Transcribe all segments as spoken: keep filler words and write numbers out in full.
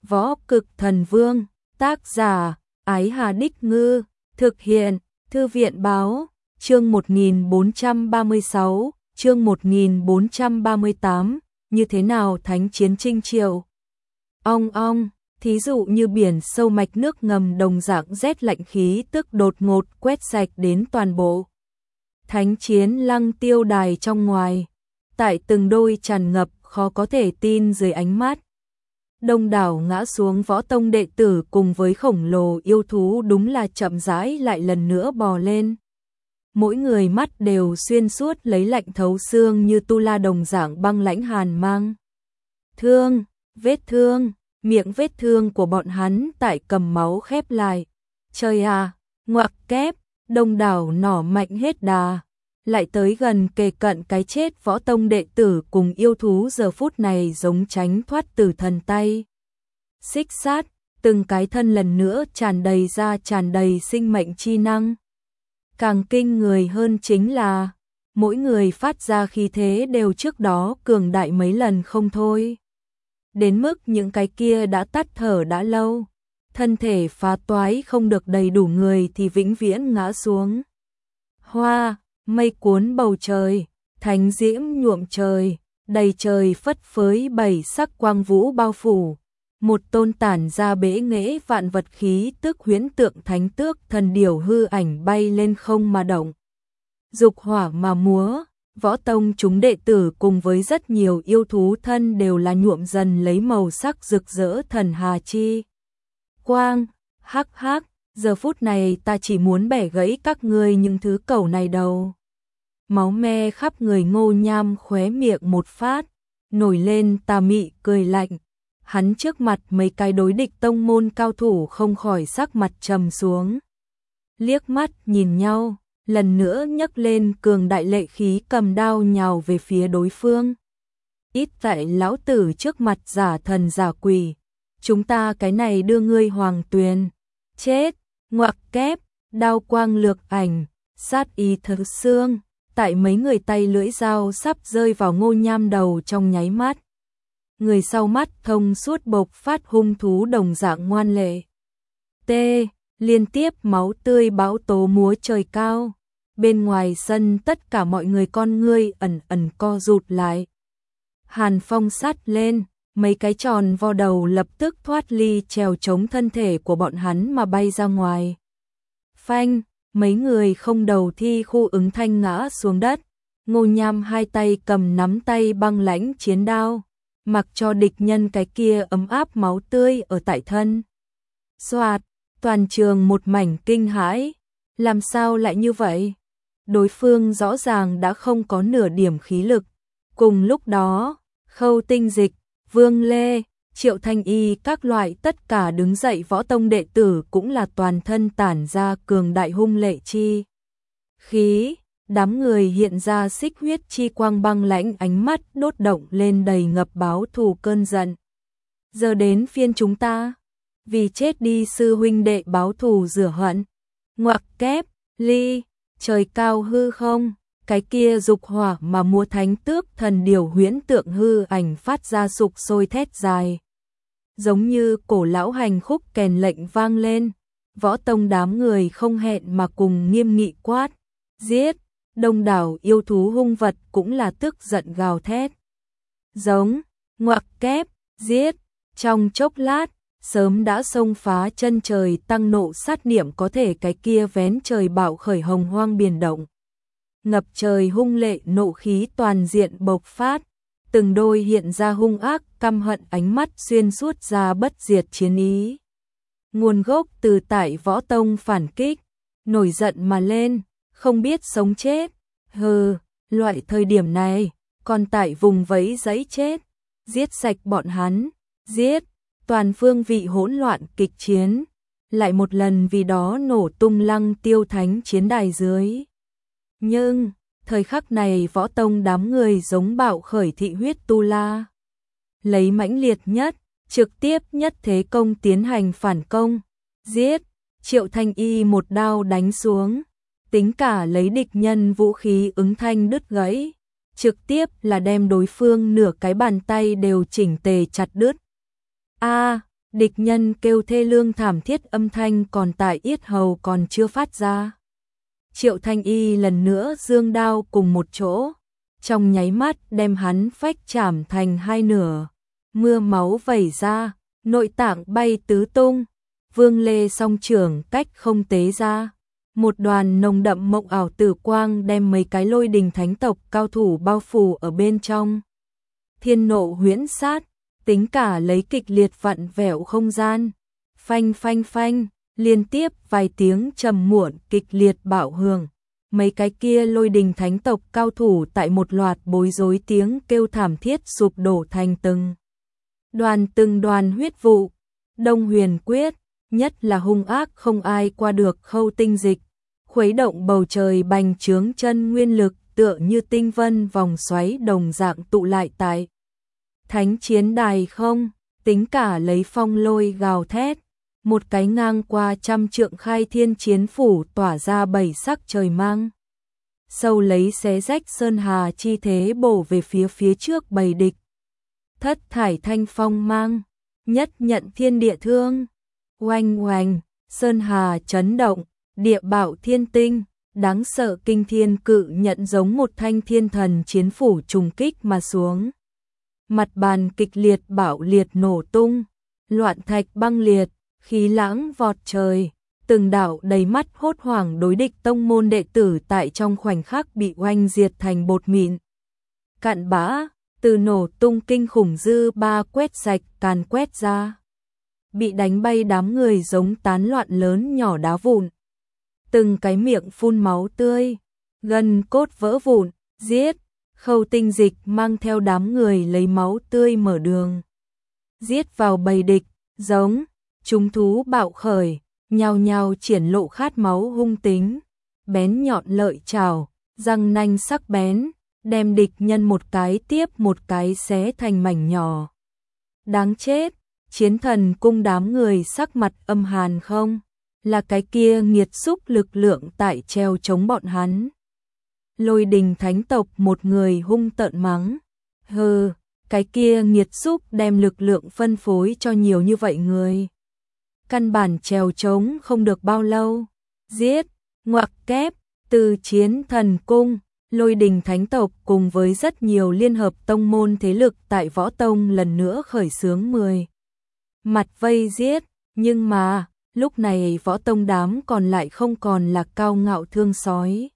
Võ Cực Thần Vương, tác giả, Ái Hà Đích Ngư, thực hiện, Thư viện Báo, chương một nghìn bốn trăm ba mươi sáu, chương một nghìn bốn trăm ba mươi tám, như thế nào thánh chiến Trinh Triệu. Ong ong, thí dụ như biển sâu mạch nước ngầm đồng dạng rét lạnh khí tức đột ngột quét sạch đến toàn bộ. Thánh chiến Lăng Tiêu Đài trong ngoài, tại từng đôi tràn ngập khó có thể tin dưới ánh mắt. Đông đảo ngã xuống võ tông đệ tử cùng với khổng lồ yêu thú đúng là chậm rãi lại lần nữa bò lên. Mỗi người mắt đều xuyên suốt lấy lạnh thấu xương như tu la đồng dạng băng lãnh hàn mang. Thương, vết thương, miệng vết thương của bọn hắn tại cầm máu khép lại. Trời à, ngoặc kép, đông đảo nỏ mạnh hết đà. Lại tới gần kề cận cái chết võ tông đệ tử cùng yêu thú giờ phút này giống tránh thoát từ thần tay. Xích sát, từng cái thân lần nữa tràn đầy ra tràn đầy sinh mệnh chi năng. Càng kinh người hơn chính là, mỗi người phát ra khí thế đều trước đó cường đại mấy lần không thôi. Đến mức những cái kia đã tắt thở đã lâu, thân thể phá toái không được đầy đủ người thì vĩnh viễn ngã xuống. Hoa, mây cuốn bầu trời, thánh diễm nhuộm trời, đầy trời phất phới bảy sắc quang vũ bao phủ. Một tôn tản ra bế nghệ vạn vật khí tức huyễn tượng thánh tước thần điểu hư ảnh bay lên không mà động. Dục hỏa mà múa, võ tông chúng đệ tử cùng với rất nhiều yêu thú thân đều là nhuộm dần lấy màu sắc rực rỡ thần hà chi. Quang, hắc hắc, giờ phút này ta chỉ muốn bẻ gãy các ngươi những thứ cẩu này đầu. Máu me khắp người Ngô Nham khóe miệng một phát, nổi lên tà mị cười lạnh. Hắn trước mặt mấy cái đối địch tông môn cao thủ không khỏi sắc mặt trầm xuống. Liếc mắt nhìn nhau, lần nữa nhấc lên cường đại lệ khí cầm đao nhào về phía đối phương. Ít tại lão tử trước mặt giả thần giả quỷ, chúng ta cái này đưa ngươi hoàng tuyền. Chết, ngoặc kép, đao quang lược ảnh, sát ý thấu xương, tại mấy người tay lưỡi dao sắp rơi vào Ngô Nham đầu trong nháy mắt. Người sau mắt thông suốt bộc phát hung thú đồng dạng ngoan lệ. T. Liên tiếp máu tươi bão tố múa trời cao. Bên ngoài sân tất cả mọi người con ngươi ẩn ẩn co rụt lại. Hàn phong sát lên, mấy cái tròn vo đầu lập tức thoát ly trèo chống thân thể của bọn hắn mà bay ra ngoài. Phanh, mấy người không đầu thi khu ứng thanh ngã xuống đất. Ngô Nham hai tay cầm nắm tay băng lãnh chiến đao, mặc cho địch nhân cái kia ấm áp máu tươi ở tại thân. Soạt, toàn trường một mảnh kinh hãi, làm sao lại như vậy? Đối phương rõ ràng đã không có nửa điểm khí lực. Cùng lúc đó, Khâu Tinh Dịch, Vương Lê, Triệu Thanh Y các loại tất cả đứng dậy võ tông đệ tử cũng là toàn thân tản ra cường đại hung lệ chi khí. Đám người hiện ra xích huyết chi quang băng lãnh ánh mắt đốt động lên đầy ngập báo thù cơn giận. Giờ đến phiên chúng ta, vì chết đi sư huynh đệ báo thù rửa hận. Ngoặc kép, ly, trời cao hư không, cái kia dục hỏa mà múa thánh tước thần điều huyễn tượng hư ảnh phát ra sục sôi thét dài. Giống như cổ lão hành khúc kèn lệnh vang lên, võ tông đám người không hẹn mà cùng nghiêm nghị quát, giết. Đông đảo yêu thú hung vật cũng là tức giận gào thét. Giống, ngoặc kép, giết, trong chốc lát, sớm đã xông phá chân trời tăng nộ sát niệm có thể cái kia vén trời bạo khởi hồng hoang biển động. Ngập trời hung lệ nộ khí toàn diện bộc phát, từng đôi hiện ra hung ác căm hận ánh mắt xuyên suốt ra bất diệt chiến ý. Nguồn gốc từ tại võ tông phản kích, nổi giận mà lên. Không biết sống chết, hừ, loại thời điểm này, còn tại vùng vẫy giấy chết, giết sạch bọn hắn, giết, toàn phương vị hỗn loạn kịch chiến, lại một lần vì đó nổ tung Lăng Tiêu thánh chiến đài dưới. Nhưng, thời khắc này võ tông đám người giống bạo khởi thị huyết tu la. Lấy mãnh liệt nhất, trực tiếp nhất thế công tiến hành phản công, giết, Triệu Thanh Y một đao đánh xuống. Tính cả lấy địch nhân vũ khí ứng thanh đứt gãy, trực tiếp là đem đối phương nửa cái bàn tay đều chỉnh tề chặt đứt. A, Địch nhân kêu thê lương thảm thiết, âm thanh còn tại yết hầu còn chưa phát ra. Triệu Thanh Y lần nữa giương đao cùng một chỗ, trong nháy mắt đem hắn phách chảm thành hai nửa, mưa máu vẩy ra, nội tạng bay tứ tung, Vương Lê song trưởng cách không tế ra. Một đoàn nồng đậm mộng ảo tử quang đem mấy cái Lôi Đình thánh tộc cao thủ bao phủ ở bên trong. Thiên nộ huyễn sát, tính cả lấy kịch liệt vặn vẹo không gian. Phanh phanh phanh, liên tiếp vài tiếng trầm muộn kịch liệt bạo hưởng. Mấy cái kia Lôi Đình thánh tộc cao thủ tại một loạt bối rối tiếng kêu thảm thiết sụp đổ thành từng đoàn từng đoàn huyết vụ. Đông Huyền Quyết, nhất là hung ác không ai qua được Khâu Tinh Dịch, khuấy động bầu trời bành trướng chân nguyên lực, tựa như tinh vân vòng xoáy đồng dạng tụ lại tại thánh chiến đài không, tính cả lấy phong lôi gào thét, một cái ngang qua trăm trượng khai thiên chiến phủ tỏa ra bảy sắc trời mang. Sâu lấy xé rách sơn hà chi thế bổ về phía phía trước bầy địch. Thất thải thanh phong mang, nhất nhận thiên địa thương. Oanh oanh, sơn hà chấn động, địa bạo thiên tinh, đáng sợ kinh thiên cự nhận giống một thanh thiên thần chiến phủ trùng kích mà xuống. Mặt bàn kịch liệt bạo liệt nổ tung, loạn thạch băng liệt, khí lãng vọt trời, từng đạo đầy mắt hốt hoảng đối địch tông môn đệ tử tại trong khoảnh khắc bị oanh diệt thành bột mịn. Cạn bã, từ nổ tung kinh khủng dư ba quét sạch càn quét ra. Bị đánh bay đám người giống tán loạn lớn nhỏ đá vụn. Từng cái miệng phun máu tươi, gân cốt vỡ vụn, giết. Khâu Tinh Dịch mang theo đám người lấy máu tươi mở đường. Giết vào bầy địch, giống, chúng thú bạo khởi, nhao nhao triển lộ khát máu hung tính. Bén nhọn lợi chảo, răng nanh sắc bén, đem địch nhân một cái tiếp một cái xé thành mảnh nhỏ. Đáng chết, Chiến Thần Cung đám người sắc mặt âm hàn không, là cái kia nghiệt xúc lực lượng tại treo chống bọn hắn. Lôi Đình thánh tộc một người hung tợn mắng, hừ, cái kia nghiệt xúc đem lực lượng phân phối cho nhiều như vậy người. Căn bản treo chống không được bao lâu, giết, ngoặc kép, từ Chiến Thần Cung, Lôi Đình thánh tộc cùng với rất nhiều liên hợp tông môn thế lực tại Võ Tông lần nữa khởi xướng mười mặt vây giết, nhưng mà, lúc này Võ Tông đám còn lại không còn là cao ngạo thương sói,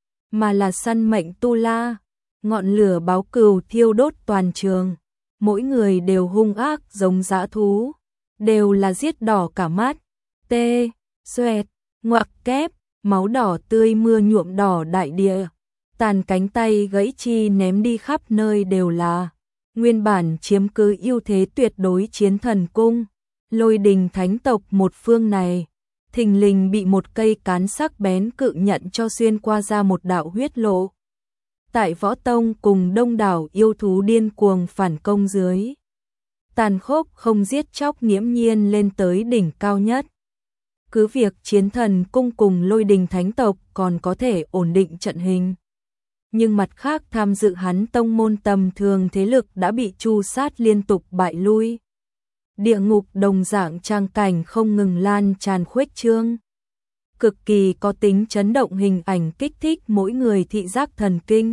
mà là săn mệnh tu la, ngọn lửa báo cừu thiêu đốt toàn trường, mỗi người đều hung ác giống dã thú, đều là giết đỏ cả mắt, tê, xoẹt, ngoặc kép, máu đỏ tươi mưa nhuộm đỏ đại địa, tàn cánh tay gãy chi ném đi khắp nơi đều là. Nguyên bản chiếm cứ ưu thế tuyệt đối Chiến Thần Cung, Lôi Đình thánh tộc một phương này, thình lình bị một cây cán sắc bén cự nhận cho xuyên qua ra một đạo huyết lộ. Tại Võ Tông cùng đông đảo yêu thú điên cuồng phản công dưới, tàn khốc không giết chóc nghiễm nhiên lên tới đỉnh cao nhất. Cứ việc Chiến Thần Cung cùng Lôi Đình thánh tộc còn có thể ổn định trận hình, nhưng mặt khác tham dự hắn tông môn tầm thường thế lực đã bị tru sát liên tục bại lui. Địa ngục đồng dạng trang cảnh không ngừng lan tràn khuếch trương. Cực kỳ có tính chấn động hình ảnh kích thích mỗi người thị giác thần kinh.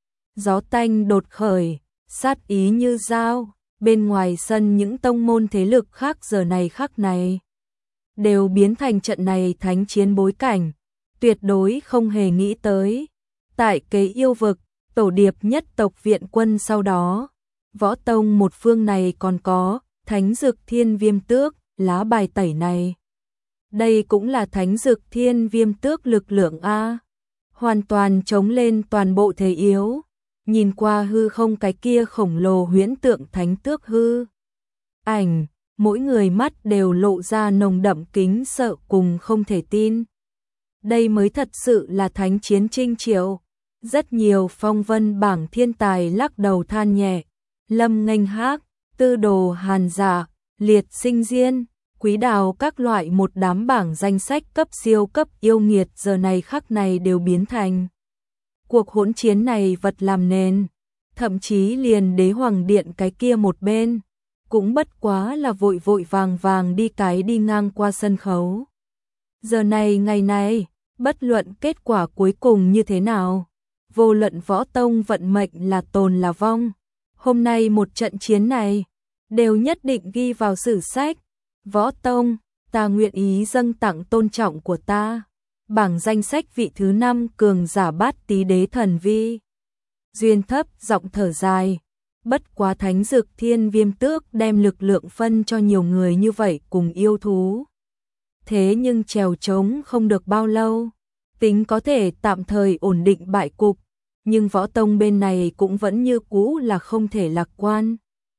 Gió tanh đột khởi, sát ý như dao, bên ngoài sân những tông môn thế lực khác giờ này khắc này đều biến thành trận này thánh chiến bối cảnh, tuyệt đối không hề nghĩ tới. Tại kế yêu vực, tổ điệp nhất tộc viện quân sau đó, Võ Tông một phương này còn có Thánh Dực Thiên Viêm Tước, lá bài tẩy này. Đây cũng là Thánh Dực Thiên Viêm Tước lực lượng A, hoàn toàn chống lên toàn bộ thế yếu. Nhìn qua hư không cái kia khổng lồ huyễn tượng thánh tước hư ảnh, mỗi người mắt đều lộ ra nồng đậm kính sợ cùng không thể tin. Đây mới thật sự là thánh chiến trinh triệu. Rất nhiều phong vân bảng thiên tài lắc đầu than nhẹ, Lâm Nghênh Hác, Tư Đồ Hàn Dạ, Liệt Sinh Diên, Quý Đào các loại một đám bảng danh sách cấp siêu cấp yêu nghiệt giờ này khắc này đều biến thành cuộc hỗn chiến này vật làm nền, thậm chí liền Đế Hoàng Điện cái kia một bên, cũng bất quá là vội vội vàng vàng đi cái đi ngang qua sân khấu. Giờ này ngày này, bất luận kết quả cuối cùng như thế nào, vô luận võ tông vận mệnh là tồn là vong, hôm nay một trận chiến này, đều nhất định ghi vào sử sách. Võ tông, ta nguyện ý dâng tặng tôn trọng của ta. Bảng danh sách vị thứ năm cường giả bát tí đế thần vi. Duyên thấp giọng thở dài. Bất quá thánh dược thiên viêm tước đem lực lượng phân cho nhiều người như vậy cùng yêu thú. Thế nhưng trèo trống không được bao lâu. Tính có thể tạm thời ổn định bại cục. Nhưng võ tông bên này cũng vẫn như cũ là không thể lạc quan.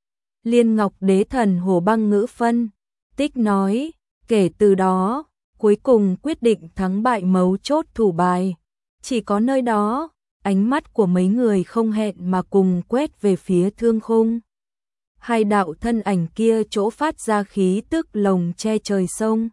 Liên Ngọc đế thần Hồ Băng Ngữ phân tích nói, kể từ đó, cuối cùng quyết định thắng bại mấu chốt thủ bài. Chỉ có nơi đó, ánh mắt của mấy người không hẹn mà cùng quét về phía thương khung. Hai đạo thân ảnh kia chỗ phát ra khí tức lồng che trời sông.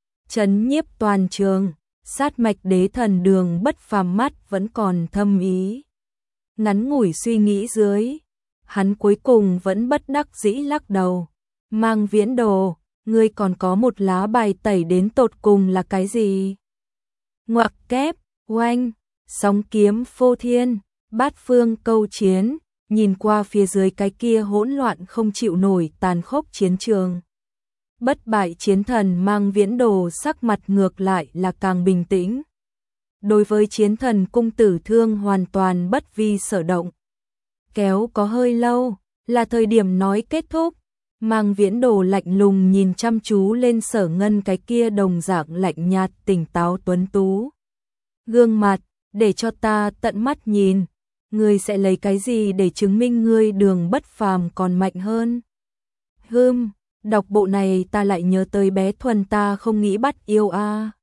Chấn nhiếp toàn trường, sát mạch đế thần Đường Bất Phàm mắt vẫn còn thâm ý. Ngắn ngủi suy nghĩ dưới, hắn cuối cùng vẫn bất đắc dĩ lắc đầu. Mang Viễn Đồ, ngươi còn có một lá bài tẩy đến tột cùng là cái gì? Ngoặc kép, oanh, sóng kiếm phô thiên, bát phương câu chiến, nhìn qua phía dưới cái kia hỗn loạn không chịu nổi tàn khốc chiến trường. Bất bại chiến thần Mang Viễn Đồ sắc mặt ngược lại là càng bình tĩnh. Đối với chiến thần cung tử thương hoàn toàn bất vi sở động. Kéo có hơi lâu, là thời điểm nói kết thúc. Mang Viễn Đồ lạnh lùng nhìn chăm chú lên Sở Ngân cái kia đồng dạng lạnh nhạt tỉnh táo tuấn tú. Gương mặt, để cho ta tận mắt nhìn, ngươi sẽ lấy cái gì để chứng minh ngươi Đường Bất Phàm còn mạnh hơn? Hừm, đọc bộ này ta lại nhớ tới bé Thuần ta không nghĩ bắt yêu a. À.